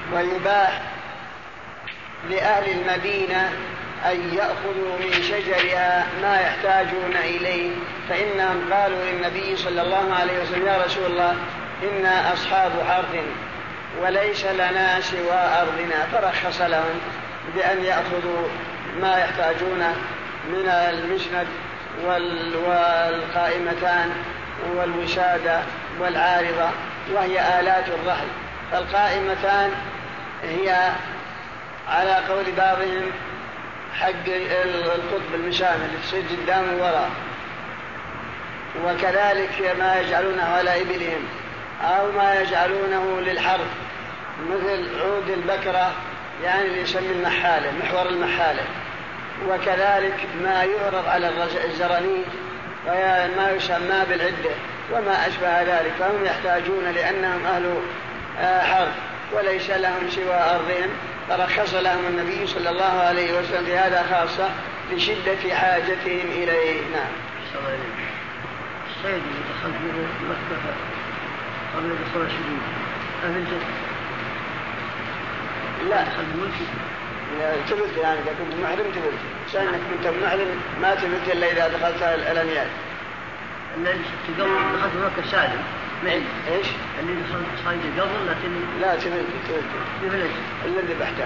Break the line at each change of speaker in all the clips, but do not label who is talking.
ويباح لأهل المدينة أن يأخذوا من شجرها ما يحتاجون إليه، فإنهم قالوا للنبي صلى الله عليه وسلم: يا رسول الله، إنا أصحاب أرض وليس لنا سوى أرضنا، فرخص لهم بأن يأخذوا ما يحتاجون من المسند والقائمتان والوسادة والعارضة، وهي آلات الرحل. فالقائمتان هي على قول بعضهم حق القطب المشامل تصير قدام ووراء، وكذلك ما يجعلونه على إبلهم أو ما يجعلونه للحرب مثل عود البكرة، يعني اللي يسمي المحالة، محور المحالة، وكذلك ما يعرض على الزرانيق وما يسمى بالعدة وما أشبه ذلك. فهم يحتاجون لأنهم أهل حرب وليس لهم سوى أرضهم، فرخص لهم النبي صلى الله عليه وسلم في هذا خاصة لشدة حاجتهم إليه. نعم.
السيد اللي دخل في مكة قبل دخول الشديد أفلت؟
لا، تبت، يعني إذا كنت محرم تبت، سأنك كنت محرم ما تبت إلا إذا دخلت الأنيات.
الذي دخلت مكة سالم
إيش؟
اللي دخلت صيد قبل لكن
لا تبت الذي بحته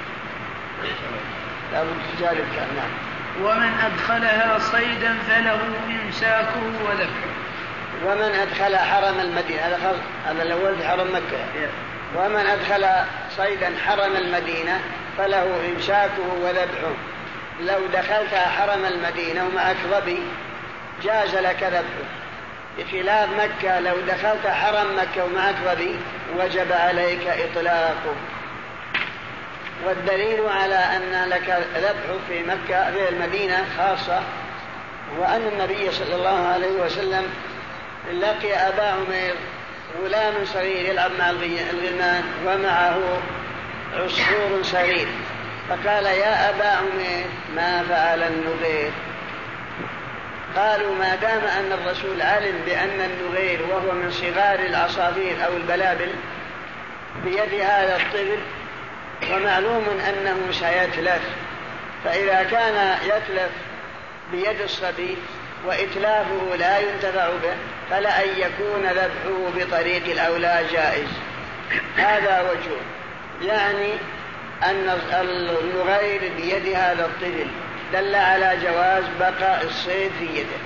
لا تجارب كان. نعم.
ومن أدخلها صيدا فله إمساكه وذبحه.
ومن أدخل حرم المدينة، هذا الأول في حرم مكة. ومن أدخل صيدا حرم المدينة فله إمساكه وذبحه. لو دخلت حرم المدينة ومعك ظبي جاز لك ذبحه، بخلاف مكة لو دخلت حرم مكة ومعك ظبي وجب عليك إطلاقه. والدليل على أن لك ذبح في مكة في المدينة خاصة وأن النبي صلى الله عليه وسلم لقي أبا عمير غلام صغير يلعب مع الغلمان ومعه عصفور صغير، فقال: يا أبا عمير، ما فعل النغير؟ قالوا: ما دام أن الرسول علم بأن النغير وهو من صغار العصافير أو البلابل بيد هذا الطفل، ومعلوم أنه سيتلف، فإذا كان يتلف بيد الصبي وإتلافه لا ينتفع به فلا أن يكون ذبحه بطريق الأولى جائز. هذا وجه، يعني أن النغير بيد هذا الطفل دل على جواز بقاء الصيد في يده،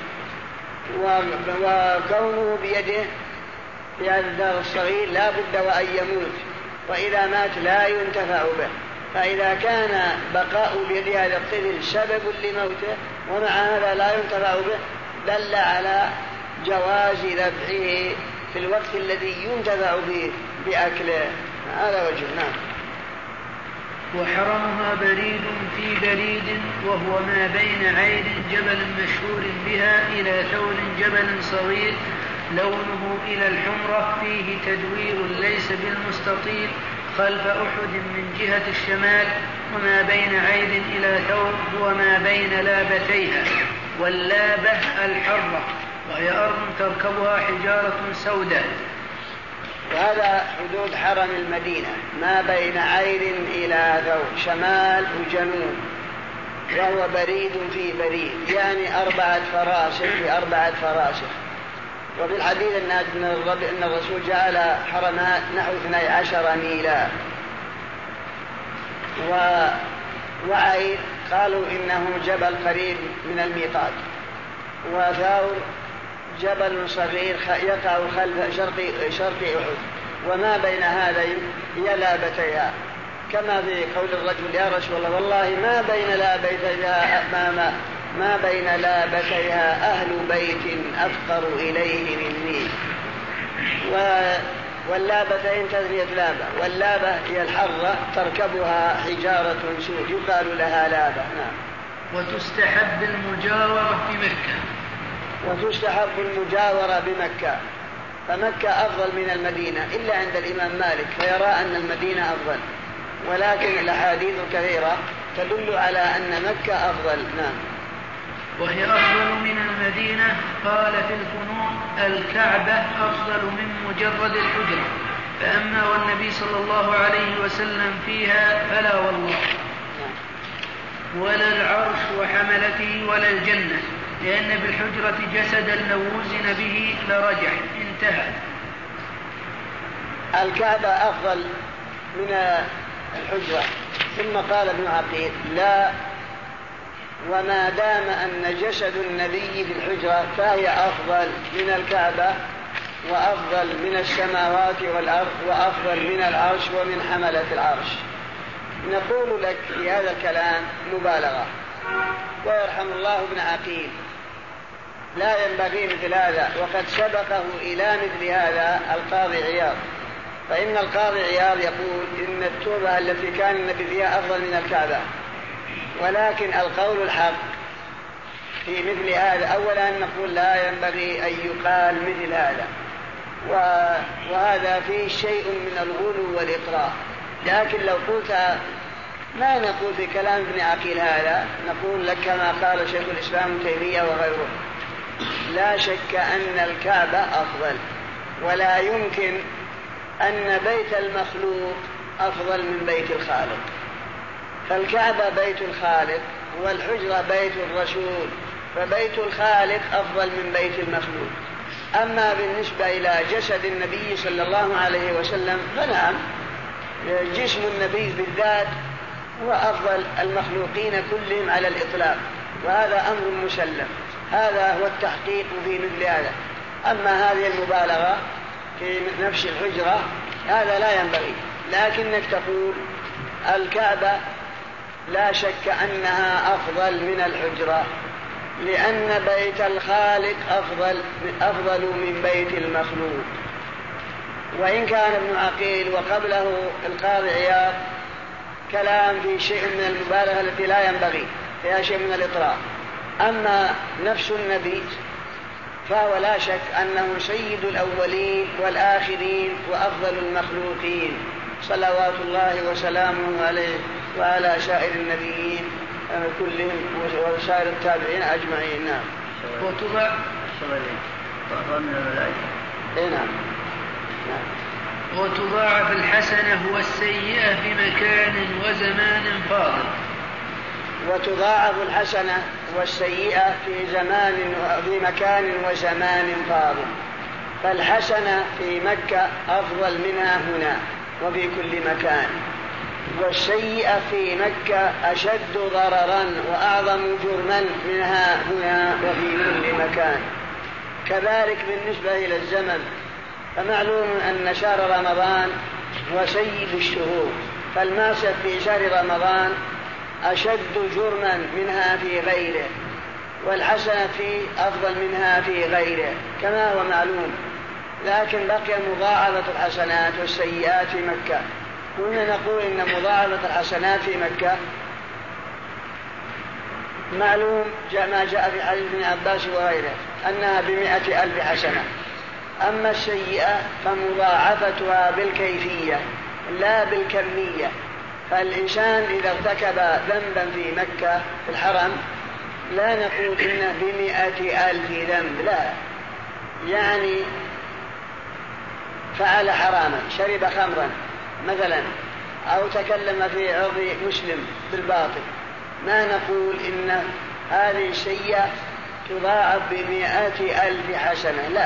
وكونه بيده في هذا الصغير لا بد وأن يموت، وإذا مات لا ينتفع به، فإذا كان بقاء بيد هذا الطفل سبب لموته ومع هذا لا ينتفع به دل على جواز ذبحه في الوقت الذي ينتفع به بأكله. هذا وجه. نعم.
وحرمها بريد في بريد، وهو ما بين عين جبل مشهور بها إلى ثور جبل صغير لونه إلى الحمرة فيه تدوير ليس بالمستطيل خلف أحد من جهة الشمال، وما بين عين إلى ثور هو ما بين لابتيها، واللابة الحرة، وهي أرض تركبها حجارة سوداء.
وهذا حدود حرم المدينة ما بين عين إلى ثور، شمال وجنوب، وهو بريد في بريد، يعني 4 فراسخ في 4 فراسخ. وفي الحديث أن الرسول جعل حرمها نحو 12 ميلا. وعين قالوا إنه جبل قريب من الميقات، وثور جبل صغير يقع خلف شرق أحد، وما بين هذين هي لابتيها، كما في قول الرجل: يا رسول الله، والله ما بين لابتيها أهل بيت أفقر إليه مني. واللابتين تثنية لابة، واللابة هي الحرة تركبها حجارة سود يقال لها لابة. نعم.
وتستحب المجاورة بمكة.
وتستحب المجاورة بمكة، فمكة أفضل من المدينة إلا عند الإمام مالك، فيرى أن المدينة أفضل، ولكن الأحاديث كثيرة تدل على أن مكة أفضل. نعم.
وهي أفضل من المدينة. قال في الفنون: الكعبة أفضل من مجرد الحجرة، فأما والنبي صلى الله عليه وسلم فيها فلا والله، ولا العرش وحملته ولا الجنة، لأن بالحجرة جسدا لو وزن به لرجح. انتهى.
الكعبة أفضل من الحجرة. ثم قال ابن عقيل: لا، وما دام أن جسد النبي في الحجرة فهي أفضل من الكعبة، وأفضل من السماوات والأرض، وأفضل من العرش ومن حملة العرش. نقول لك في هذا الكلام مبالغة، ويرحم الله ابن عقيل، لا ينبغي مثل هذا، وقد سبقه إلى مثل هذا القاضي عياض. فإن القاضي عياض يقول إن التربة التي كان النبي فيها أفضل من الكعبة، ولكن القول الحق في مثل هذا أولا نقول لا ينبغي أن يقال مثل هذا، وهذا فيه شيء من الغلو والإطراء. لكن لو قلت ما نقول في كلام ابن عقيل هذا، نقول لك كما قال شيخ الإسلام ابن تيمية وغيره: لا شك أن الكعبة أفضل، ولا يمكن أن بيت المخلوق أفضل من بيت الخالق. فالكعبة بيت الخالق، والحجرة بيت الرسول، فبيت الخالق أفضل من بيت المخلوق. أما بالنسبة إلى جسد النبي صلى الله عليه وسلم فنعم، جسم النبي بالذات هو أفضل المخلوقين كلهم على الإطلاق، وهذا أمر مسلم. هذا هو التحقيق في مثل هذا. أما هذه المبالغة في نفس الحجرة هذا لا ينبغي. لكنك تقول الكعبة لا شك أنها أفضل من الحجرة، لأن بيت الخالق أفضل من بيت المخلوق. وإن كان ابن عقيل وقبله القاضي عياض كلام في شيء من المبالغة التي لا ينبغي، فيها شيء من الإطراء. أما نفس النبي فهو لا شك أنه سيد الأولين والآخرين وأفضل المخلوقين، صلوات الله وسلامه عليه وعلى سائر النبيين كلهم وسائر التابعين أجمعين. نعم.
وتضاعف الحسنة والسيئة في مكان وزمان فاضل.
وتضاعف الحسنة والسيئة في مكان وزمان فاضل. فالحسنة في مكة أفضل منها هنا وفي كل مكان، والسيئة في مكة أشد ضررا وأعظم جرما منها هنا وفي كل مكان. كذلك بالنسبة إلى الزمن، فمعلوم أن شهر رمضان هو سيد الشهور، فالمعصية في شهر رمضان أشد جرما منها في غيره، والحسنة فيه أفضل منها في غيره كما هو معلوم. لكن بقي مضاعفة الحسنات والسيئات في مكة. كنا نقول إن مضاعفة الحسنات في مكة معلوم ما جاء في حديث ابن عباس وغيره أنها ب100,000 حسنة. أما السيئة فمضاعفتها بالكيفية لا بالكمية. فالإنسان إذا ارتكب ذنبا في مكة في الحرم لا نقول إنه ب100,000 ذنب، لا، يعني فعل حراما، شرب خمرا مثلا، أو تكلم في عرض مسلم بالباطل، ما نقول إن هذه السيئة تضاعف ب100,000 حسنة، لا،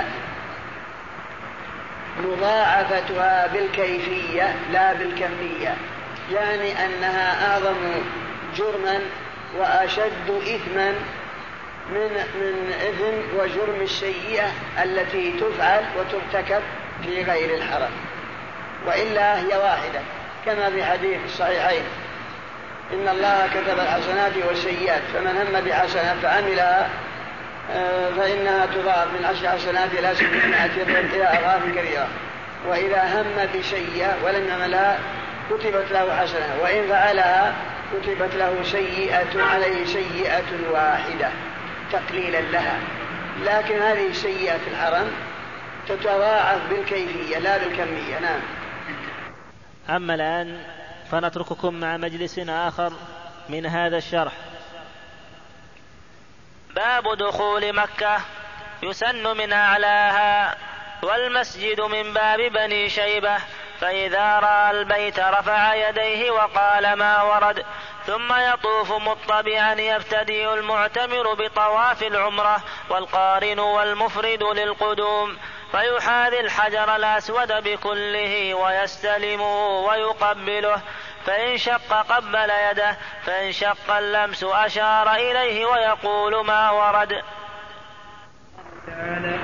مضاعفتها بالكيفية لا بالكمية، يعني أنها أعظم جرما وأشد إثما من إثم وجرم السيئة التي تفعل وترتكب في غير الحرم، وإلا هي واحدة كما في حديث الصحيحين: إن الله كتب الحسنات والسيئات، فمن هم بحسنة فعملها فإنها تضاعف من 10 حسنات إلى 700 ضعف إلى أضعاف كبيرة، وإذا هم بسيئة ولم يعملها كتبت له حسنة، وإن فعلها كتبت له سيئة عليه سيئة واحدة تقليلا لها. لكن هذه السيئة في الحرم تتضاعف بالكيفية لا بالكمية. نعم.
أما الآن فنترككم مع مجلس آخر من هذا الشرح.
باب دخول مكة: يسن من أعلاها، والمسجد من باب بني شيبة، فإذا رأى البيت رفع يديه وقال ما ورد، ثم يطوف مطبعا يبتدئ المعتمر بطواف العمرة والقارن والمفرد للقدوم، فيحاذي الحجر الأسود بكله ويستلمه ويقبله، فإن شق قبل يده، فإن شق اللمس أشار إليه ويقول ما ورد.
تعالى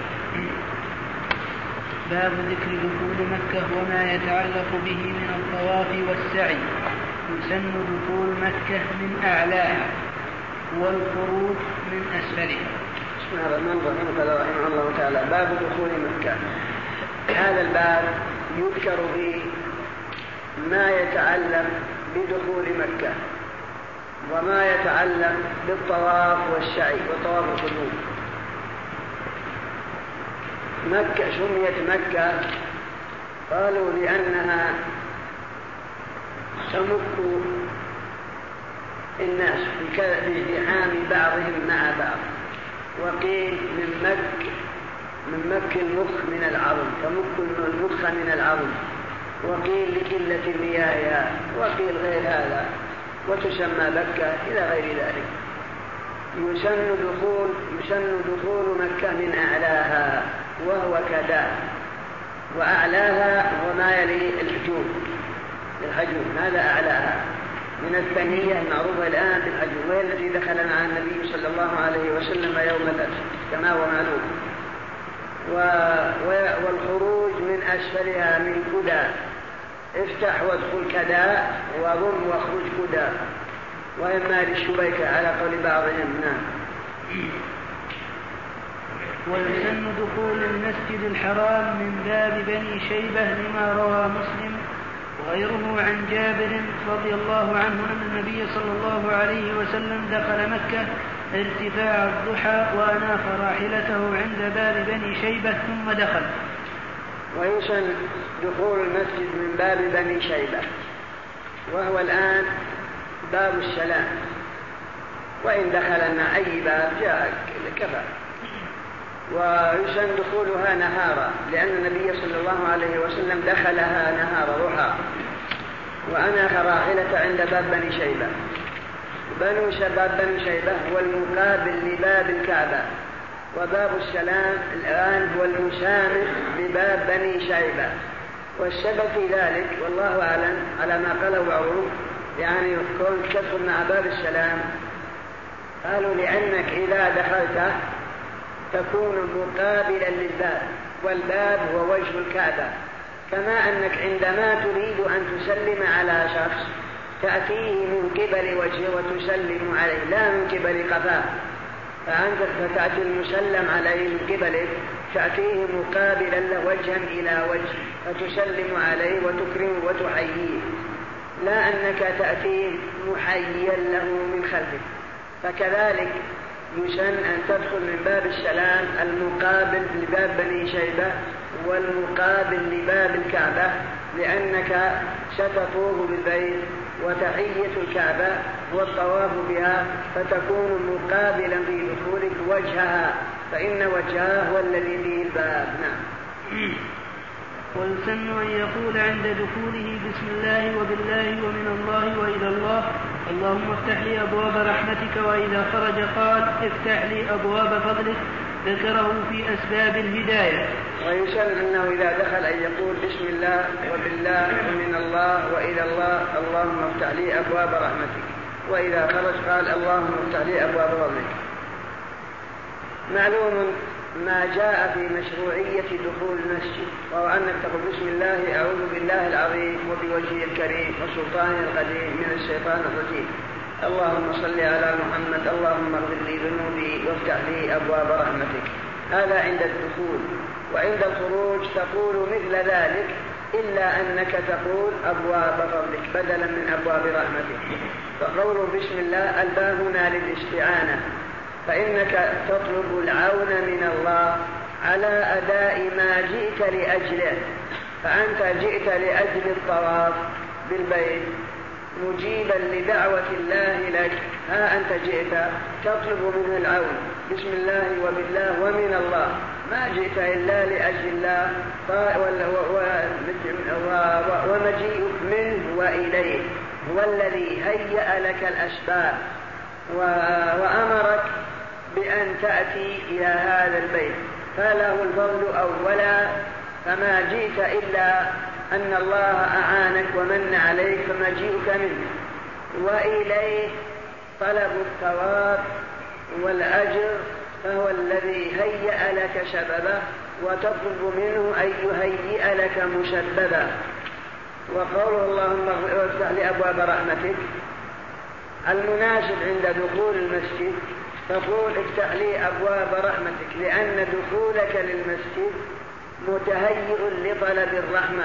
باب ذكر دخول مكة وما يتعلق به من الطواف والسعي. يسن دخول مكة من أعلاها والخروج من أسفلها.
بسم الله الرحمن الرحيم. قال رحمه الله تعالى باب دخول مكة. هذا الباب يذكر به ما يتعلق بدخول مكة وما يتعلق بالطواف والسعي وطواف القدوم. مكة سميت مكة قالوا لأنها تمك الناس بازدحام بعضهم مع بعض، وقيل من مك المخ من العظم، تمك المخ من العظم، وقيل لقلة مياهها، وقيل غير هذا، وتسمى مكة إلى غير ذلك. يسن دخول مكة من أعلاها وهو كداء، وأعلاها وما يلي الحجون هذا أعلاها من الثنية المعروفة الآن بالحجون، وهي التي دخل مع النبي صلى الله عليه وسلم يوم الفتح كما هو معلوم. والخروج من أسفلها من كدى، افتح وادخل كداء وضم واخرج كدى، وإما للشبيكة على قول بعضهم. نعم.
ويسن دخول المسجد الحرام من باب بني شيبة لما روى مسلم وغيره عن جابر رضي الله عنه أن النبي صلى الله عليه وسلم دخل مكة ارتفاع الضحى وأناخ راحلته عند باب بني شيبة ثم دخل.
ويسن دخول المسجد من باب بني شيبة، وهو الآن باب السلام، وإن دخلنا أي باب جاء كفى. ويسن دخولها نهارا، لأن النبي صلى الله عليه وسلم دخلها نهار ضحى وأناخ راحلة عند باب بني شيبة. باب بني شيبة هو المقابل لباب الكعبة، وباب السلام الآن هو المسامح لباب بني شيبة. والسبب في ذلك والله أعلم على ما قاله بعضهم، يعني كون تدخل مع باب السلام، قالوا لأنك إذا دخلت تكون مقابلا للباب، والباب هو وجه الكعبة، كما أنك عندما تريد أن تسلم على شخص تأتيه من قبل وجهه وتسلم عليه لا من قبل قفاه، فأنت فتأتي المسلم عليه من قبلك تأتيه مقابلا له وجها إلى وجه فتسلم عليه وتكرمه وتحييه، لا أنك تأتيه محيا له من خلفك. فكذلك يسن أن تدخل من باب السلام المقابل لباب بني شيبة والمقابل لباب الكعبة، لأنك ستطوف بالبيت وتحية الكعبة والطواف بها، فتكون مقابلا في دخولك وجهها، فإن وجهها هو الذي فيه الباب. نعم.
ويسن أن يقول عند دخوله بسم الله وبالله ومن الله وإلى الله، اللهم افتح لي أبواب رحمتك، وإذا خرج قال افتح لي أبواب فضلك، ذكره في أسباب الهداية.
ويسن أنه إذا دخل أن يقول بسم الله وبالله ومن الله وإلى الله، اللهم افتح لي أبواب رحمتك، وإذا خرج قال اللهم افتح لي أبواب فضلك. معلوم ما جاء في مشروعية دخول المسجد، وهو أنك تقول بسم الله أعوذ بالله العظيم وبوجهه الكريم وسلطانه القديم من الشيطان الرجيم، اللهم صل على محمد، اللهم اغفر لي ذنوبي وافتح لي أبواب رحمتك. هذا عند الدخول. وعند الخروج تقول مثل ذلك، إلا أنك تقول أبواب فضلك بدلا من أبواب رحمتك. فقول بسم الله الباء هنا للاستعانة، فإنك تطلب العون من الله على أداء ما جئت لأجله. فأنت جئت لأجل الطواف بالبيت مجيبا لدعوة الله لك، ها أنت جئت تطلب منه العون بسم الله وبالله ومن الله، ما جئت إلا لأجل الله ومجيئك منه وإليه هو الذي هيأ لك الأسباب وأمرك بأن تأتي إلى هذا البيت، فله الفضل أولا، فما جئت إلا أن الله أعانك ومن عليك فمجيئك منه، وإليه طلب الثواب والأجر، فهو الذي هيأ لك سببه وتطلب منه أن يهيئ لك مسببا. وقوله اللهم افتح لي أبواب رحمتك، المناسب عند دخول المسجد تقول افتح لي أبواب رحمتك، لأن دخولك للمسجد متهيئ لطلب الرحمة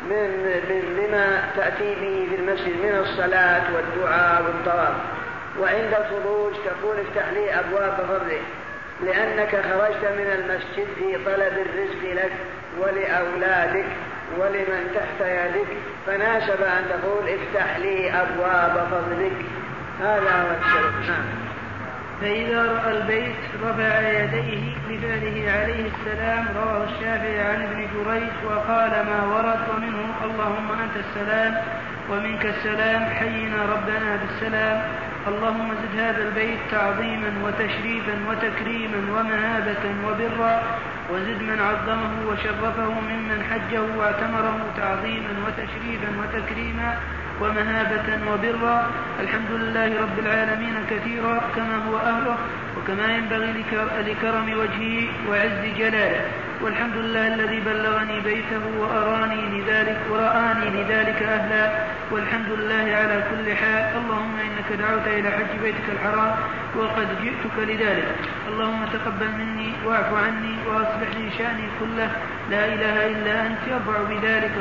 لما تأتي به في المسجد من الصلاة والدعاء والطواف. وعند الخروج تقول افتح لي أبواب فضلك، لأنك خرجت من المسجد في طلب الرزق لك ولأولادك ولمن تحت يدك، فناسب أن تقول افتح لي أبواب فضلك. هذا هو السبب.
فإذا رأى البيت رفع يديه لباله عليه السلام. رواه الشافعي عن ابن جريج وقال ما ورد ومنه اللهم أنت السلام ومنك السلام حينا ربنا بالسلام. اللهم زد هذا البيت تعظيما وتشريفا وتكريما ومهابة وبرا، وزد من عظمه وشرفه ممن حجه واعتمره تعظيما وتشريفا وتكريما ومهابة وبرا. الحمد لله رب العالمين كثيرا كما هو أهله وكما ينبغي لكرم وجهه وعز جلاله. والحمد لله الذي بلغني بيته ورآني لذلك أهلا. والحمد لله على كل حال. اللهم إنك دعوت إلى حج بيتك الحرام وقد جئتك لذلك. اللهم تقبل مني واعف عني وأصلح لي شأني كله. لا إله إلا أنت يرفع بذلك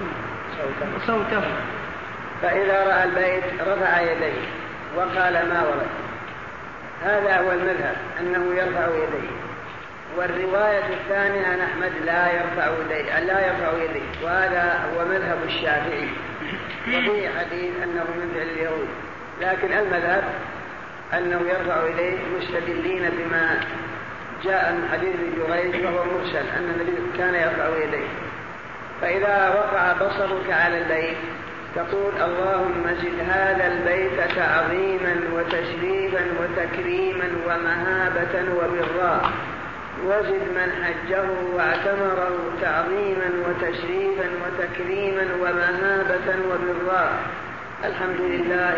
صوته.
فإذا رأى البيت رفع يديه وقال ما ورد. هذا هو المذهب أنه يرفع يديه. والرواية الثانية عن أحمد لا يرفع يديه، وهذا هو مذهب الشافعي، وفيه حديث أنه من فعل اليهود، لكن المذهب أنه يرفع يديه مستدلين بما جاء من حديث ابن جريج وهو مرسل أن النبي كان يرفع يديه. فإذا وقع بصرك على البيت تقول اللهم زد هذا البيت تعظيما وتشريفا وتكريما ومهابة وبرا، وزد من حجه واعتمره تعظيما وتشريفا وتكريما ومهابة وبرا. الحمد لله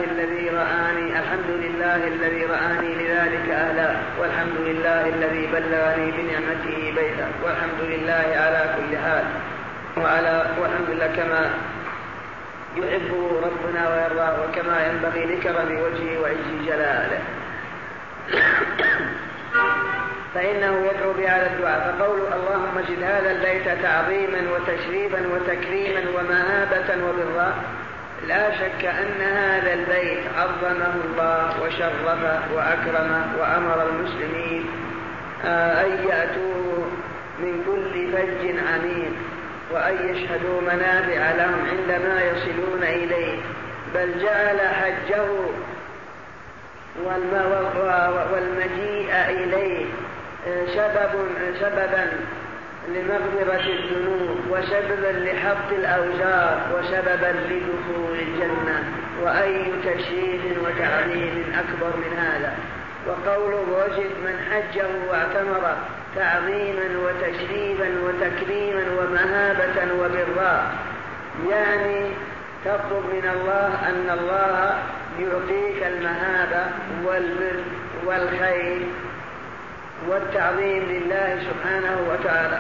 الذي رآني لذلك أهلا، والحمد لله الذي بلغني بنعمته بيتا، والحمد لله على كل حال، والحمد لله كما يحبه ربنا ويرضاه وكما ينبغي لكرم وجهه وعز جلاله. فإنه يدعو بهذا الدعاء. فقول اللهم زد هذا البيت تعظيما وتشريفا وتكريما ومهابة وبرا، لا شك أن هذا البيت عظمه الله وشرفه وأكرمه، وأمر المسلمين أن يأتوا من كل فج عميق وأن يشهدوا منافع لهم عندما يصلون إليه، بل جعل حجه والمجيء إليه سببا لمغفرة الذنوب وسببا لحط الأوزار وسببا لدخول الجنة، وأي تشريف وتعظيم أكبر من هذا. وقوله وزد من حجه واعتمر تعظيما وتشريفا وتكريما ومهابة وبرا، يعني تطلب من الله أن الله يعطيك المهابة والبر والخير والتعظيم لله سبحانه وتعالى.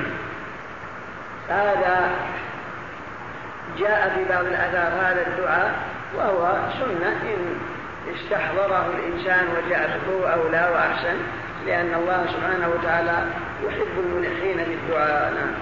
هذا جاء في بعض الآثار هذا الدعاء، وهو سنة إن استحضره الإنسان وجعله أولى وأحسن، لأن الله سبحانه وتعالى يحب الملحين في الدعاء. نعم.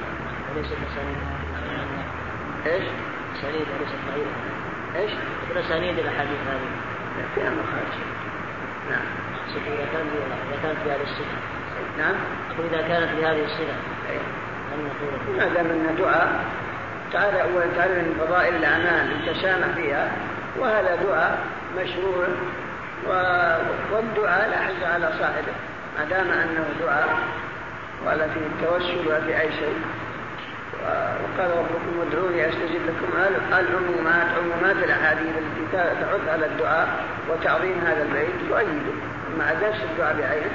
ايش؟
سنيد أليس صحيح؟
ايش؟
سنيد الأحاديث هذه
فيها مخارج. نعم.
إذا كانت بهذه الصفة.
نعم.
إذا كانت بهذه الصفة.
ما دام أن دعاء تعالى من فضائل الأعمال تسامح فيها، وهذا دعاء مشروع، والدعاء لا حرج على صاحبه ما دام أنه دعاء ولا في التوسل ولا في أي شيء. وقال ربكم ادعوني أستجب لكم. عمومات الأحاديث التي تحث على الدعاء وتعظيم هذا البيت يؤيده مع نفس الدعاء بعينه.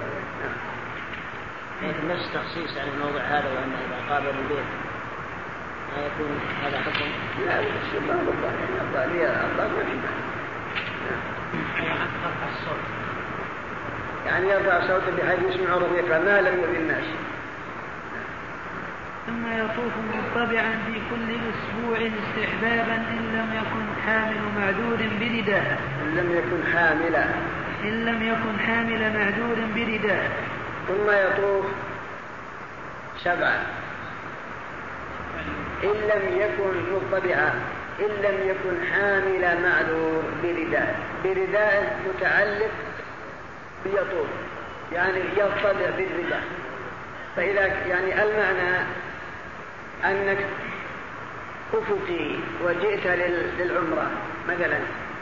لكن نفس تخصيص عن الموضع هذا وأنه إذا قابل البيت ما يكون هذا حكم.
لا الشباب الله ما في يعني يرفع صوته بحيث يسمع رفيقا ما لم يؤذي الناس.
ثم يطوف مطبعا في كل أسبوع استحبابا إن لم يكن حامل معذور برداء. إن لم يكن حامل معذور برداء.
ثم يطوف 7 إن لم يكن مطبعا إن لم يكن حامل معذور برداء متعلق بيطوف يعني يطبع بالرداء. فإذا يعني المعنى أنك أفقي وجئت للعمرة مثلا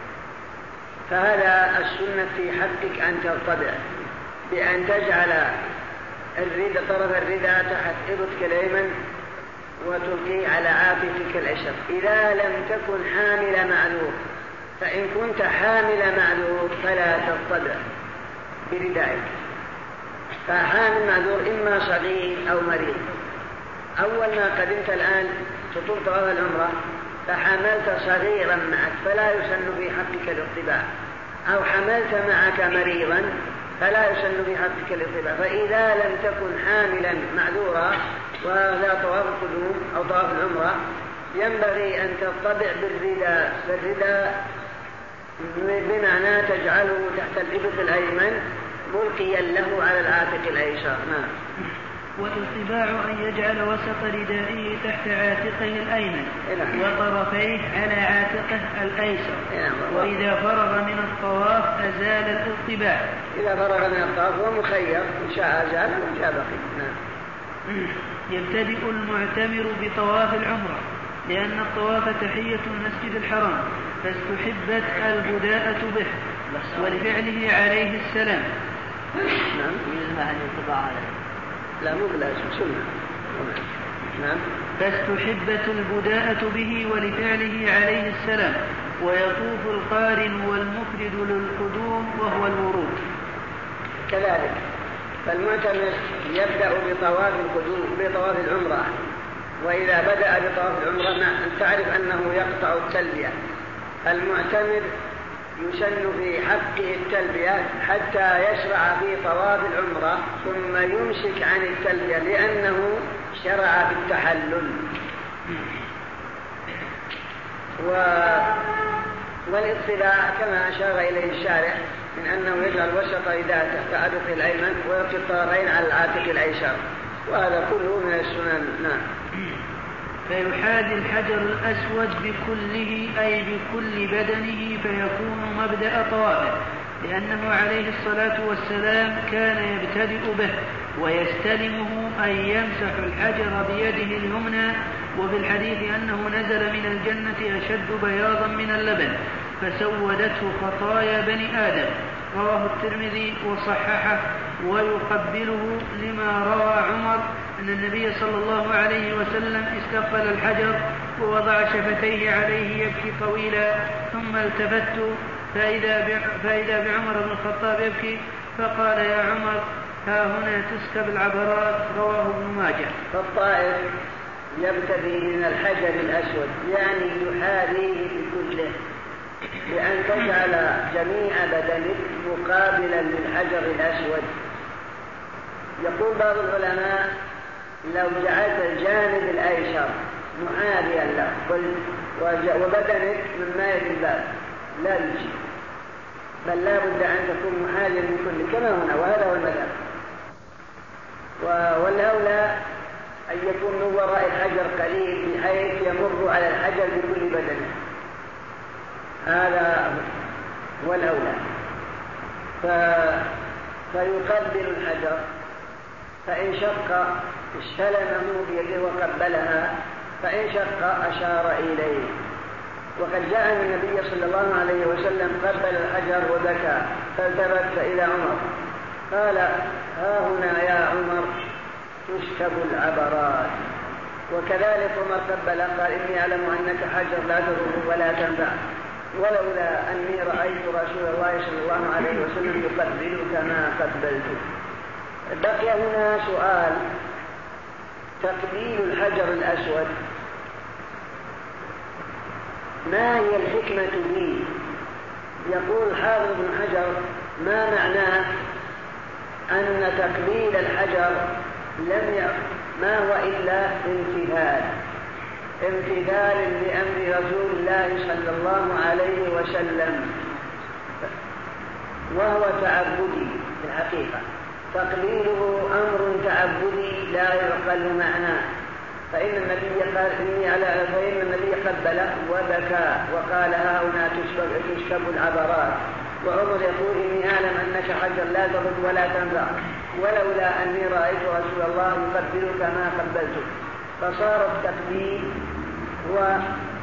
فهذا السنة في حقك أن ترتبع بأن تجعل طرف الرداء تحت إبطك الأيمن وتلقي على عاتقك الأيسر إذا لم تكن حامل معذور. فإن كنت حامل معذور فلا ترتبع بردائك. فحامل معذور إما صغير أو مريض. أول ما قدمت الآن تطوف طواف العمرة فحملت صغيرا معك فلا يسن في حقك الارتباع، أو حملت معك مريضا فلا يسن في حقك الارتباع. فإذا لم تكن حاملا معذورا ولا طواف القدوم أو طواف العمرة ينبغي أن ترتبع بالرداء بمعنى تجعله تحت الإبط الأيمن ملقيا له على العاتق الأيسر.
والاتباع أن يجعل وسط ردائه تحت عاتقه الأيمن وطرفيه على عاتقه الأيسر. وإذا فرغ من الطواف أزال الاتباع.
إذا فرغ من الطواف هو مخير إن شاء أزال وإن شاء بقي.
يبتدئ المعتمر بطواف العمرة لأن الطواف تحية المسجد الحرام فاستحبت البداءة به ولفعله عليه السلام.
لا مو بلازم سنة.
فاستحبت البداءة به ولفعله عليه السلام. ويطوف القارن والمفرد للقدوم وهو الورود.
كذلك فالمعتمر يبدأ بطواف القدوم بطواف العمرة. وإذا بدأ بطواف العمرة تعرف أنه يقطع التلبية. المعتمر يسن في حقه التلبية حتى يشرع في طواف العمرة ثم يمسك عن التلبية لأنه شرع في التحلل. والاتباع كما أشار إليه الشارع من أنه يجعل وسط رداءه تحت عاتقه الأيمن ويلقي الطرفين على العاتق الأيسر وهذا كله من السنن.
فيحاذي الحجر الأسود بكله أي بكل بدنه فيكون مبدأ طوافه لأنه عليه الصلاة والسلام كان يبتدئ به ويستلمه أي يمسح الحجر بيده اليمنى. وفي الحديث أنه نزل من الجنة أشد بياضا من اللبن فسودته خطايا بني آدم. رواه الترمذي وصححه. ويقبله لما روى عمر أن النبي صلى الله عليه وسلم استقبل الحجر ووضع شفتيه عليه يبكي طويلا ثم التفت فإذا بعمر بن الخطاب يبكي فقال يا عمر ها هنا تسكب العبرات. رواه ابن ماجه.
فالطائف يبتدي من الحجر الأسود يعني يحاذيه بكله بأن تجعل جميع بدنك مقابلا للحجر الأسود. يقول بعض العلماء لو جعلت الجانب الأيسر محاذيا له وبدنك من مائل الباب لا يجي بل لا بد أن تكون محاذيا من كل كما هنا وهذا هو المذهب. والأولى أن يكون من وراء الحجر قليل بحيث يمر على الحجر بكل بدنه. هذا هو الأولى. فيقبل الحجر فإن شق استلمه بيده وقبلها فإن شق أشار إليه. وقد جاء النبي صلى الله عليه وسلم قبل الحجر وبكى فالتفت إلى عمر قال ها هنا يا عمر تشكب العبرات. وكذلك عمر قبل قال إني أعلم أنك حجر لا تضر ولا تنفع ولولا أني رأيت رسول الله صلى الله عليه وسلم يقبلك ما قبلته. بقي هنا سؤال: تقبيل الحجر الأسود ما هي الحكمة فيه؟ يقول حافظ بن حجر: ما معناه أن تقبيل الحجر ما هو إلا امتثال لأمر رسول الله صلى الله عليه وسلم، وهو تعبدي في الحقيقة. تقبيله أمر تعبدي لا يعقل معناه، فإن النبي قبله وبكى وقال ها هنا تشكب العبرات، وعمر يقول إني أعلم أنك حجر لا تضر ولا تنفع ولولا أني رأيت رسول الله يقبلك ما قبلته. فصار التقبيل هو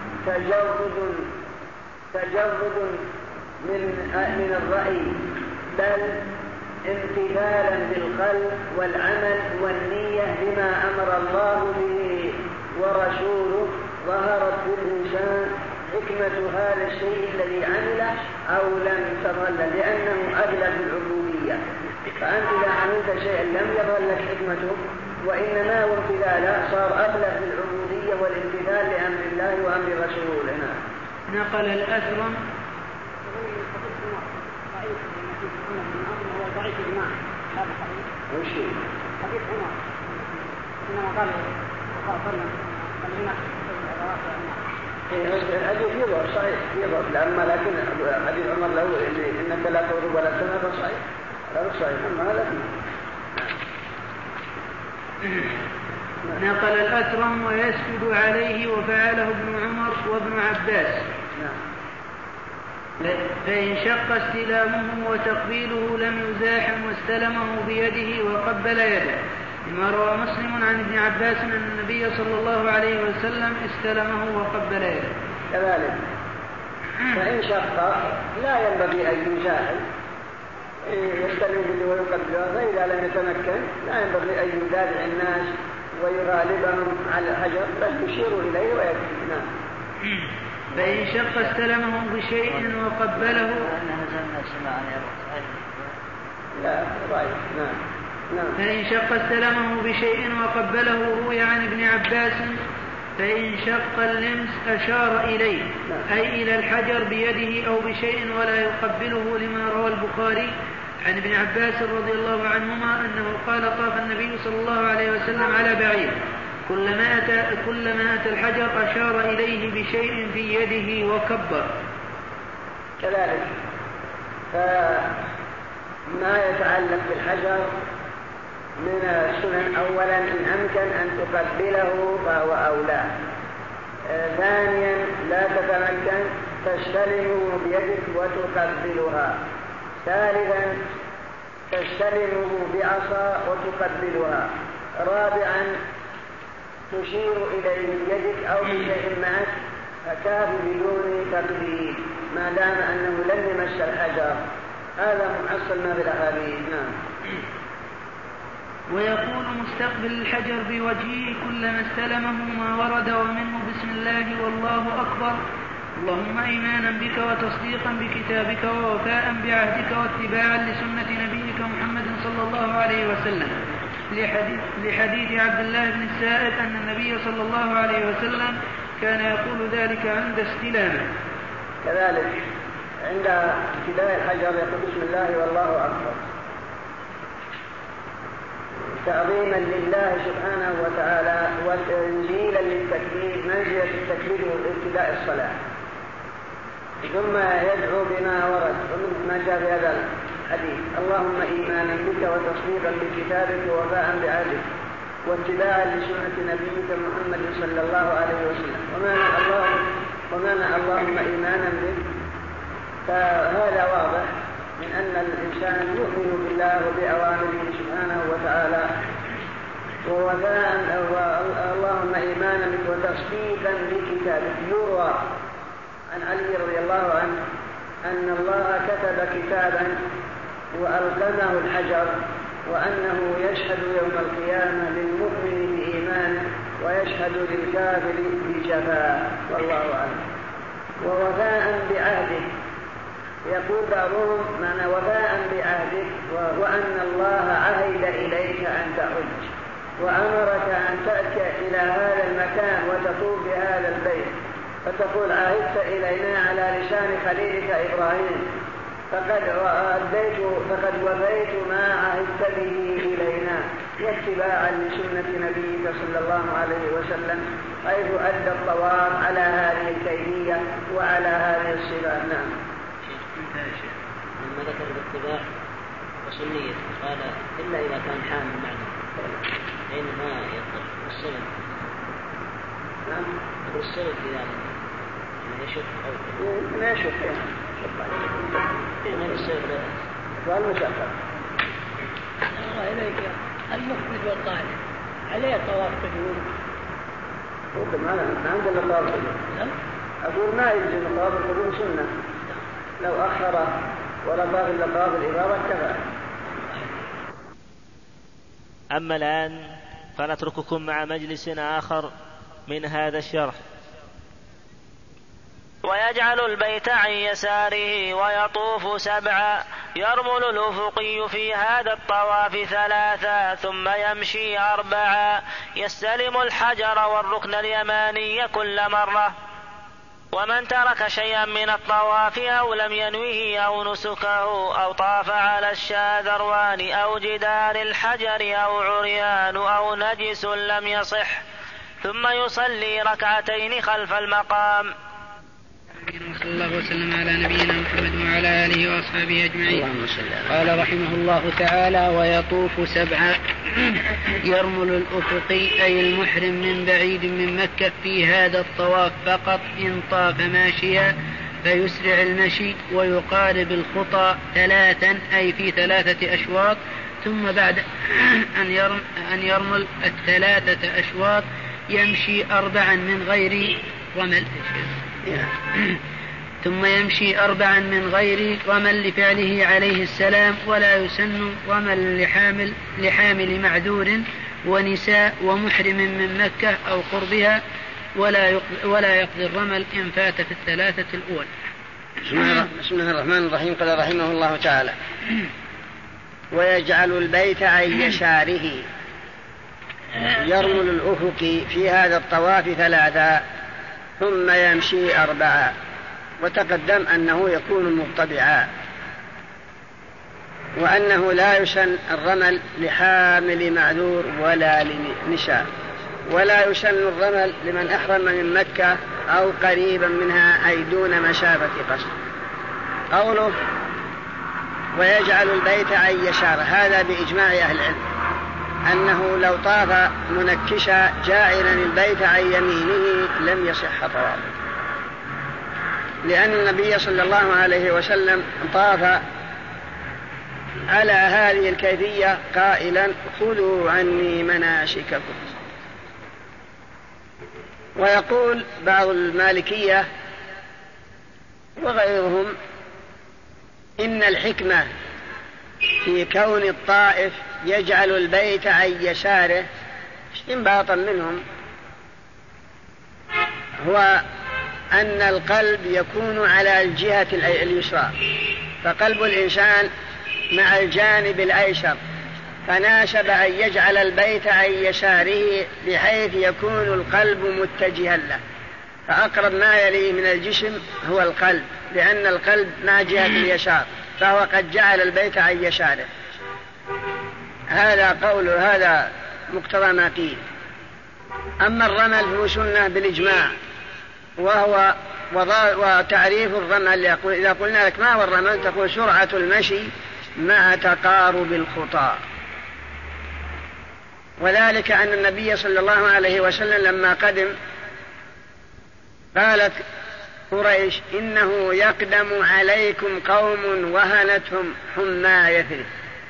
تجرد من الرأي، بل امتثالا بالقلب والعمل والنية لما أمر الله به ورسوله. ظهرت بالإنسان حكمة هذا الشيء الذي عمله أو لم تظل، لأنه أبلغ بالعبودية. فأنت إذا عملت شيئا لم يظهر لك حكمته وإنما هو امتثالا، صار أبلغ بالعبودية والامتثال لأمر الله وأمر رسوله.
نقل الأثرم
حديث عمر إنما قال الحديث يضر صحيح يضر، لكن حديث عمر له إنك لا تضرب ولا تنهى صحيح، هذا صحيح، أما هذا
نقل الأثرم ويسجد عليه وفعله ابن عمر وابن عباس. فإن شق استلامه وتقبيله لم يزاحم واستلمه بيده وقبل يده، لما روى مسلم عن ابن عباس أن النبي صلى الله عليه وسلم استلمه وقبل يده.
كذلك فإن شق لا ينبغي أن يزاحم، يستلم بيده ويقبله، فإذا لم يتمكن لا ينبغي أن يدافع الناس ويغالبهم على الحجر، بل يشير إليه ويكفي.
فإن شق استلمه بشيء وقبله فإن شق استلمه بشيء وقبله روي عن ابن عباس فإن شق اللمس أشار إليه أي إلى الحجر بيده أو بشيء ولا يقبله، لما روى البخاري عن ابن عباس رضي الله عنهما أنه قال طاف النبي صلى الله عليه وسلم على بعير كلما أتى الحجر أشار إليه بشيء في يده وكبر.
كذلك فما يتعلق بالحجر من السنن: أولا إن أمكن أن تقبله فهو أولى. ثانيا لا تتمكن تستلمه بيدك وتقبلها. ثالثا تستلمه بعصا وتقبلها. رابعا تشير إليه بيدك أو بشيء معك فكاف بدون تقبيل ما دام أنه لم يمس الحجر. هذا محصل ما بالأحاديث.
ويقول مستقبل الحجر بوجهه كلما استلمه ما ورد ومنه بسم الله والله أكبر، اللهم إيمانا بك وتصديقا بكتابك ووفاء بعهدك واتباعا لسنة نبيك محمد صلى الله عليه وسلم، لحديث عبد الله بن السائب أن النبي صلى الله عليه وسلم كان يقول ذلك عند استلامه.
كذلك عند ابتداء الحجر يقول بسم الله والله أكبر، تعظيما لله سبحانه وتعالى وتنزيلا للتكبير منزلة التكبير وابتداء الصلاة. ثم يدعو بما ورد ومن ما جاء في هذا الحديث: اللهم إيمانا بك وتصديقا بكتابك ووفاء بعهدك واتباعا لسنة نبيك محمد صلى الله عليه وسلم. ومعنى اللهم إيمانا بك فهذا واضح من أن الإنسان يؤمن بالله وبأوامره سبحانه وتعالى، ووفاء اللهم إيمانا بك وتصديقا بكتابك. يروى عن علي رضي الله عنه أن الله كتب كتابا وألقمه الحجر وأنه يشهد يوم القيامة للمؤمن بإيمانه ويشهد للكافر بجفاء، والله أعلم. ووفاء بعهده، يقول بعضهم معنى وفاء بعهده وأن الله عهد إليك أن تحج وأمرك أن تأتي إلى هذا المكان وتطوف بهذا البيت، فتقول عهدت إلينا على لسان خليلك إبراهيم، فقد وفيت ما عهدت به إلينا، واتباعا لسنة نبيك صلى الله عليه وسلم، حيث أدى الطواف على هذه الكيفية وعلى هذه الصفات. نعم.
لما ذكر الاتباع وسنية قال إلا إذا كان حامل معنى لأن ما يقدر السبب.
نعم.
السبب في ذلك يشك أو
لا يشك
ما السبب له
والمشقة.
الله إليك المفرد والطالب عليه طواف قدوم.
ما عندنا طواف قدوم. أقول ما يلزم طواف القدوم سنة، لو أخر ولا طاف إلا طواف الإفاضة كفى.
أما الآن فنترككم مع مجلس آخر من هذا الشرح.
ويجعل البيت عن يساره ويطوف 7، يرمل الأفقي في هذا الطواف 3 ثم يمشي 4، يستلم الحجر والركن اليماني كل مرة. ومن ترك شيئا من الطواف أو لم ينوه أو نسكه أو طاف على الشاذروان أو جدار الحجر أو عريان أو نجس لم يصح، ثم يصلي 2 خلف المقام.
صلى الله وسلم على نبينا محمد وعلى آله وأصحابه أجمعين. قال رحمه الله تعالى: ويطوف 7 يرمل الأفقي أي المحرم من بعيد من مكة في هذا الطواف فقط، إن طاف ماشيا فيسرع المشي ويقارب الخطى 3 أي في 3 أشواط، ثم بعد أن يرمل 3 أشواط يمشي 4 من غير رمل، ثم يمشي 4 من غير رمل لفعله عليه السلام، ولا يسن رمل لحامل معذور ونساء ومحرم من مكة أو قربها، ولا يقضي الرمل إن فات في 3 الأول.
بسم الله الرحمن الرحيم. قال رحمه الله تعالى: ويجعل البيت عن يساره، يرمل الأفق في هذا الطواف 3 ثم يمشي 4، وتقدم أنه يكون مطبعا، وأنه لا يسن الرمل لحامل معذور ولا لنساء، ولا يسن الرمل لمن أحرم من مكة أو قريبا منها أي دون مسافة قصر. قوله ويجعل البيت عن يساره، هذا بإجماع أهل العلم أنه لو طاف منكشا جاعلا البيت عن يمينه لم يصح طوافه، لأن النبي صلى الله عليه وسلم طاف على هذه الكيفية قائلا: خذوا عني مناسككم. ويقول بعض المالكية وغيرهم إن الحكمة في كون الطائف يجعل البيت عن يساره استنباطا منهم هو أن القلب يكون على الجهة اليسرى، فقلب الإنسان مع الجانب الأيسر، فناسب أن يجعل البيت عن يساره بحيث يكون القلب متجها له، فأقرب ما يليه من الجسم هو القلب، لأن القلب مع جهة اليسار، فهو قد جعل البيت عن يساره. هذا قول، هذا مقتضى ما قيل. أما الرمل هو سنة بالإجماع، وتعريف الرمل إذا قلنا لك ما هو الرمل تقول: سرعة المشي مع تقارب الخطى. وذلك أن النبي صلى الله عليه وسلم لما قدم قالت قريش: إنه يقدم عليكم قوم وهنتهم حمى يثرب،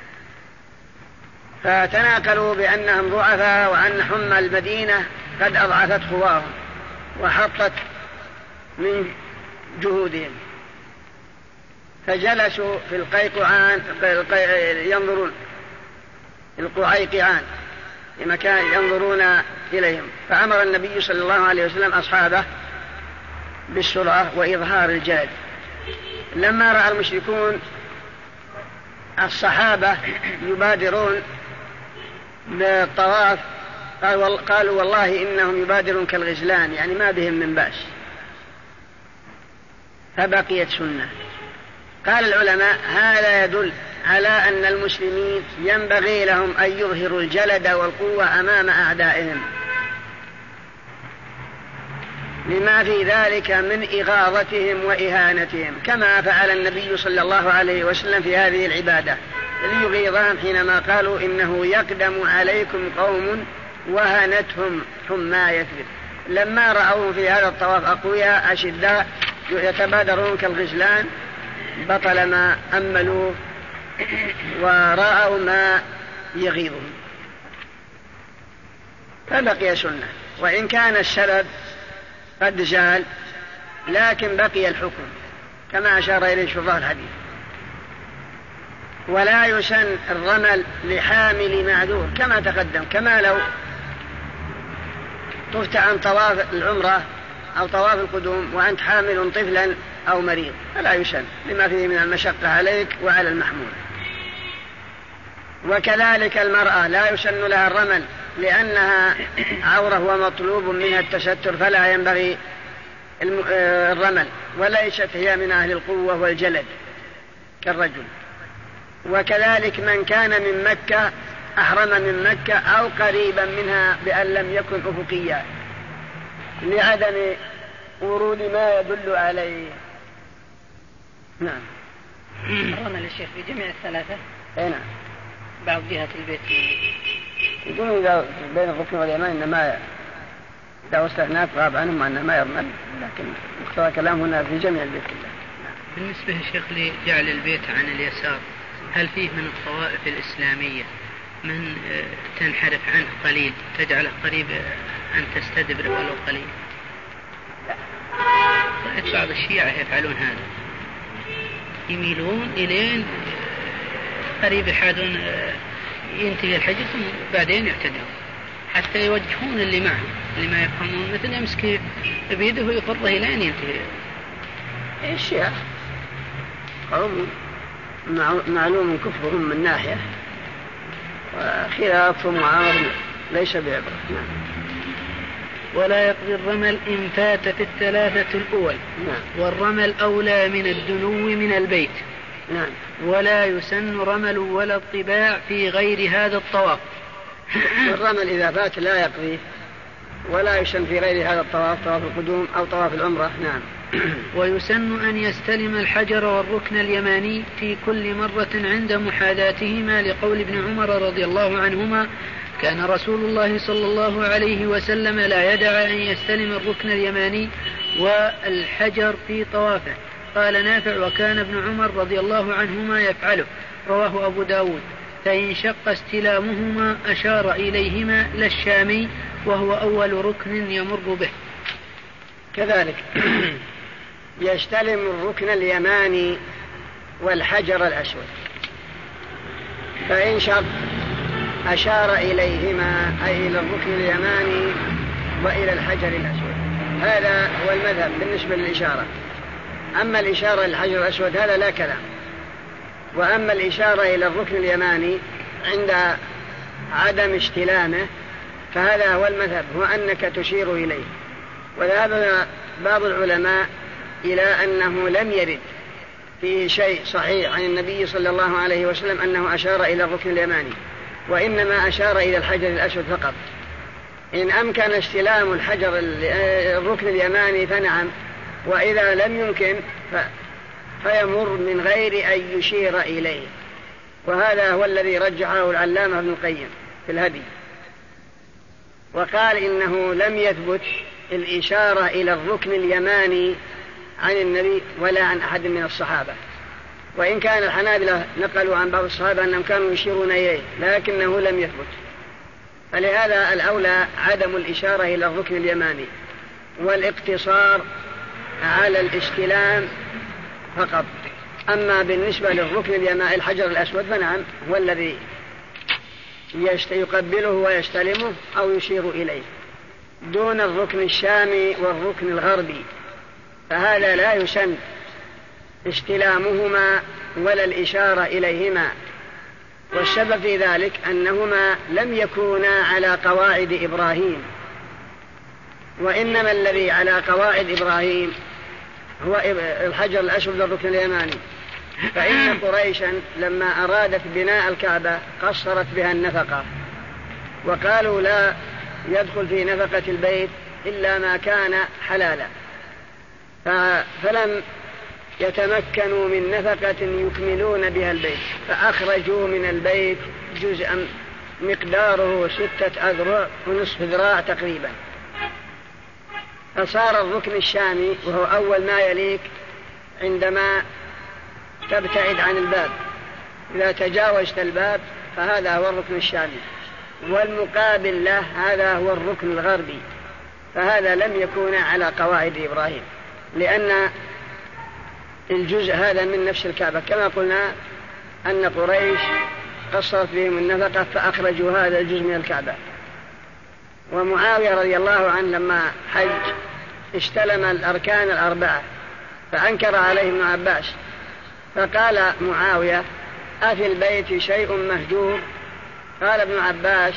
فتناقلوا بأنهم ضعفاء وأن حمى المدينة قد أضعفت قواهم وحطت من جهودهم، فجلسوا في القيقعان ينظرون، القعيقعان لمكان ينظرون إليهم. فأمر النبي صلى الله عليه وسلم أصحابه بالسرعة وإظهار الجلد. لما رأى المشركون الصحابة يبادرون بالطواف قالوا والله إنهم يبادرون كالغزلان، يعني ما بهم من بأس، فبقيت سنة. قال العلماء هذا يدل على أن المسلمين ينبغي لهم أن يظهروا الجلد والقوة أمام أعدائهم، لما في ذلك من إغاظتهم وإهانتهم، كما فعل النبي صلى الله عليه وسلم في هذه العبادة ليغيظهم حينما قالوا إنه يقدم عليكم قوم وهنتهم حمى يثرب. لما رأوا في هذا الطواف أقوياء أشداء يتبادرون كالغزلان بطل ما أملوا ورأوا ما يغيظهم، فبقي سنة. وإن كان السبب قد زال لكن بقي الحكم كما أشار إليه شراح الحديث. ولا يسن الرمل لحامل معذور كما تقدم، كما لو طفت عن طواف العمرة أو طواف القدوم وأنت حامل طفلا أو مريض فلا يسن لما فيه من المشقة عليك وعلى المحمول. وكذلك المرأة لا يسن لها الرمل لأنها عورة ومطلوب منها التستر فلا ينبغي الرمل، وليست هي من أهل القوة والجلد كالرجل. وكذلك من كان من مكة أحرم من مكة أو قريبا منها بأن لم يكن أفقيا لعدم ورود ما يدل عليه. نعم.
الرمل الشيخ في جميع الثلاثة؟
نعم.
بعض جهة البيت
يقولون إذا بين الركن واليمان إنما إذا واستثناء غاب عنهم أنه ما يرمل، لكن مقتضى كلام هنا في جميع البيت كله.
بالنسبة للشيخ لجعل البيت عن اليسار، هل فيه من الطوائف الإسلامية من تنحرف عنه قليل تجعله قريب أن تستدبر ولو قليل؟ رأيت بعض الشيعة يفعلون هذا، يميلون إلين قريب يحاذون ينتهي الحجر ثم بعدين يعتدون حتى يوجهون اللي معه اللي ما يفهمون، مثل يمسك بيده ويفره إلين ينتهي.
الشيعة قوم معلوم كفرهم من ناحية وخلافهم وعامرهم ليس بعبرة.
ولا يقضي الرمل إن فات في الثلاثة الأول. والرمل أولى من الدنو من البيت. ولا يسن رمل ولا الطباع في غير هذا الطواف.
الرمل إذا فات لا يقضي ولا يسن في غير هذا الطواف، طواف القدوم أو طواف العمرة. نعم.
ويسن أن يستلم الحجر والركن اليماني في كل مرة عند محاذاتهما، لقول ابن عمر رضي الله عنهما: كان رسول الله صلى الله عليه وسلم لا يدع أن يستلم الركن اليماني والحجر في طوافه. قال نافع: وكان ابن عمر رضي الله عنهما يفعله. رواه أبو داود. فإن شق استلامهما أشار إليهما للشامي وهو أول ركن يمر به.
كذلك يستلم الركن اليماني والحجر الأسود، فإن شق أشار إليهما أي إلى الركن اليماني وإلى الحجر الأسود. هذا هو المذهب بالنسبة للإشارة. أما الإشارة للحجر الأسود هذا لا كلام. وأما الإشارة إلى الركن اليماني عند عدم استلامه فهذا هو المذهب، هو أنك تشير إليه. وذهب بعض العلماء إلى أنه لم يرد فيه شيء صحيح عن النبي صلى الله عليه وسلم أنه أشار إلى الركن اليماني، وإنما أشار إلى الحجر الأسود فقط. إن أمكن استلام الركن اليماني فنعم، وإذا لم يمكن فيمر من غير أن يشير إليه. وهذا هو الذي رجحه العلامة ابن القيم في الهدي، وقال إنه لم يثبت الإشارة إلى الركن اليماني عن النبي ولا عن أحد من الصحابة، وإن كان الحنابلة نقلوا عن بعض الصحابة أنهم كانوا يشيرون إليه لكنه لم يثبت. فلهذا الأولى عدم الإشارة إلى الركن اليماني والاقتصار على الاستلام فقط. أما بالنسبة للركن اليماني الحجر الأسود فنعم هو الذي يقبله ويستلمه أو يشير إليه، دون الركن الشامي والركن الغربي، فهذا لا يسن استلامهما ولا الإشارة إليهما. والسبب في ذلك أنهما لم يكونا على قواعد إبراهيم، وإنما الذي على قواعد إبراهيم هو الحجر الأسود الركن اليماني. فإن قريشا لما أرادت بناء الكعبة قصرت بها النفقة، وقالوا لا يدخل في نفقة البيت إلا ما كان حلالا، فلم يتمكنوا من نفقة يكملون بها البيت، فأخرجوا من البيت جزءا مقداره 6 أذرع ونصف ذراع تقريبا، فصار الركن الشامي وهو أول ما يليك عندما تبتعد عن الباب، إذا تجاوزت الباب فهذا هو الركن الشامي، والمقابل له هذا هو الركن الغربي، فهذا لم يكون على قواعد إبراهيم، لأن الجزء هذا من نفس الكعبة، كما قلنا أن قريش قصرت بهم النفقة فأخرجوا هذا الجزء من الكعبة. ومعاوية رضي الله عنه لما حج استلم الأركان الأربعة فأنكر عليه ابن عباس، فقال معاوية: أفي البيت شيء مهجور؟ قال ابن عباس: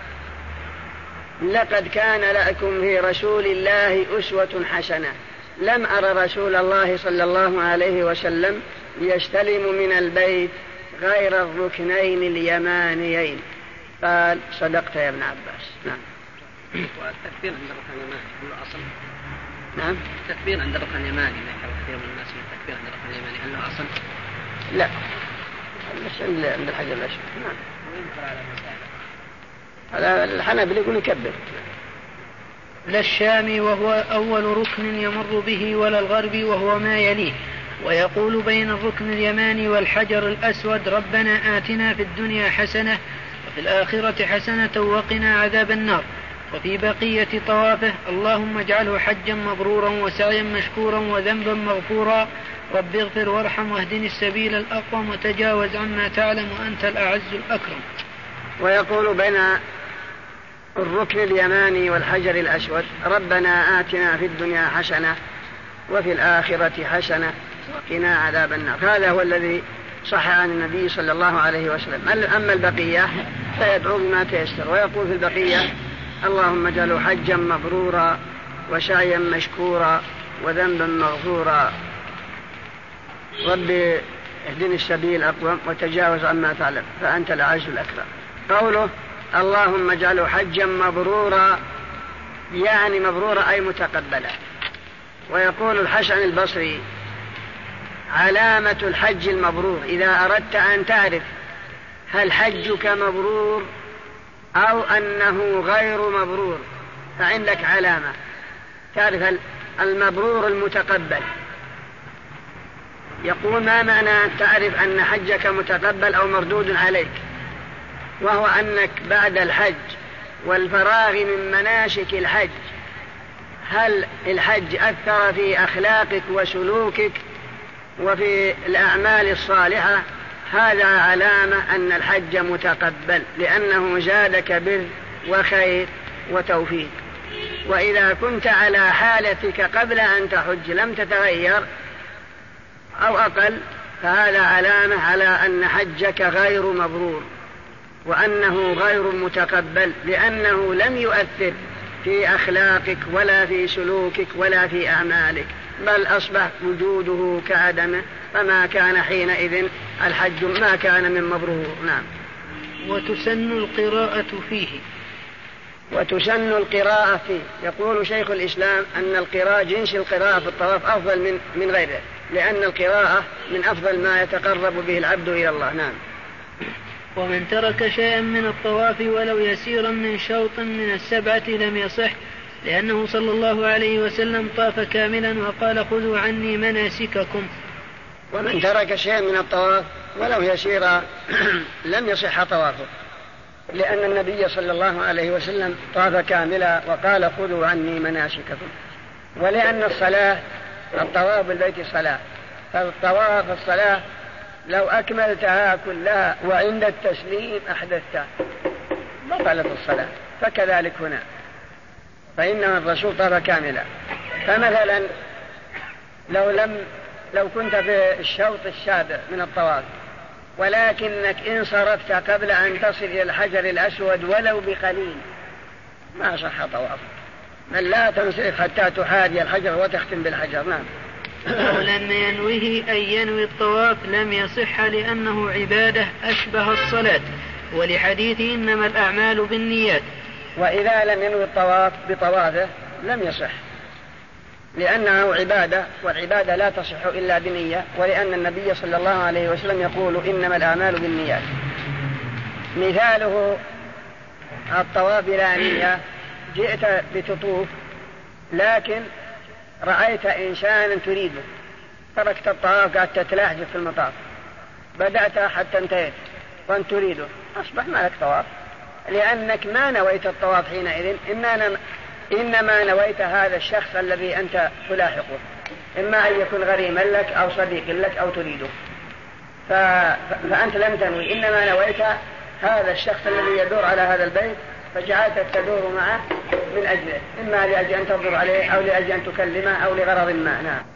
لقد كان لكم في رسول الله أسوة حسنة، لم أرى رسول الله صلى الله عليه وسلم يستلم من البيت غير الركنين اليمانيين. قال: صدقت يا ابن عباس. نعم.
والتكبير عند الركن اليماني له أصل؟
نعم.
التكبير عند الركن اليماني كثير من الناس من التكبير عند الركن اليماني هل له أصل؟
لا، بس عند الحجر الأسود. نعم. هذا الحنابلة يقول يكبر.
لا الشامي وهو أول ركن يمر به ولا الغربي وهو ما يليه، ويقول بين الركن اليماني والحجر الأسود: ربنا آتنا في الدنيا حسنة وفي الآخرة حسنة وقنا عذاب النار. وفي بقية طوافه: اللهم اجعله حجا مبرورا وسعيا مشكورا وذنبا مغفورا، رب اغفر وارحم واهدني السبيل الأقوم وتجاوز عما تعلم وأنت الأعز الأكرم.
ويقول بين الركن اليماني والحجر الأسود: ربنا آتنا في الدنيا حسنة وفي الآخرة حسنة وقنا عذاب النار. هذا هو الذي صح عن النبي صلى الله عليه وسلم. أما البقية فيدعو بما تيسر، ويقول في البقية: اللهم اجعله حجا مبرورا وسعيا مشكورا وذنبا مغفورا، رب اهدني السبيل الأقوم وتجاوز عما تعلم فأنت الأعز الأكرم. قوله اللهم اجعله حجا مبرورا يعني مبرورا أي متقبلا. ويقول الحسن البصري: علامة الحج المبرور إذا أردت أن تعرف هل حجك مبرور أو أنه غير مبرور فعندك علامة تعرف المبرور المتقبل. يقول: ما معنى أن تعرف أن حجك متقبل أو مردود عليك؟ وهو أنك بعد الحج والفراغ من مناسك الحج هل الحج أثر في أخلاقك وسلوكك وفي الأعمال الصالحة؟ هذا علامة أن الحج متقبل، لأنه زادك بر وخير وتوفيق. وإذا كنت على حالتك قبل أن تحج لم تتغير أو أقل فهذا علامة على أن حجك غير مبرور وأنه غير متقبل، لأنه لم يؤثر في أخلاقك ولا في سلوكك ولا في أعمالك، بل أصبح وجوده كعدمه، فما كان حينئذ الحج ما كان من مبرور. نعم.
وتسن القراءة فيه.
وتسن القراءة فيه. يقول شيخ الإسلام أن القراءة جنس القراءة في الطواف أفضل من غيره، لأن القراءة من أفضل ما يتقرب به العبد إلى الله. نعم.
ومن ترك شيئا من الطواف ولو يسيرا من شوط من السبعة لم يصح، لأنه صلى الله عليه وسلم طاف كاملا وقال: خذوا عني مناسككم.
ومن ترك شيئا من الطواف ولو يسيرا لم يصح طوافه، لأن النبي صلى الله عليه وسلم طاف كاملا وقال: خذوا عني مناسككم. ولأن الصلاة الطواف بالبيت صلاة، فالطواف الصلاة لو أكملتها كلها وعند التسليم أحدثتها، بطلت الصلاة. فكذلك هنا، فإن الرسول طاف كاملا. فمثلا لو كنت في الشوط السابع من الطواف ولكنك إن صرفت قبل أن تصل إلى الحجر الأسود ولو بقليل ما صح طواف، بل لا تنصرف حتى تحاذي الحجر وتختم بالحجر. نعم.
ولم ينوه أن ينوي الطواف لم يصح لأنه عبادة أشبه الصلاة، ولحديث إنما الأعمال بالنيات.
وإذا لم ينوي الطواف بطوافه لم يصح، لأنه عبادة، والعبادة لا تصح إلا بنية، ولأن النبي صلى الله عليه وسلم يقول إنما الأعمال بالنيات. مثاله الطواف بلا نية، جئت لتطوف لكن رأيت إنسانا تريده، تركت الطواف قاعد تتلاحج في المطاف، بدأت حتى انتهيت وأنت تريده، أصبح ما لك طواف، لأنك ما نويت الطواف حينئذ، إنما نويت هذا الشخص الذي أنت تلاحقه، إما أن يكون غريما لك أو صديق لك أو تريده، فأنت لم تنوي، إنما نويت هذا الشخص الذي يدور على هذا البيت، فجعلتك تدور معه من أجله، إما لأجل أن تنظر عليه أو لأجل أن تكلمه أو لغرض ما. نعم.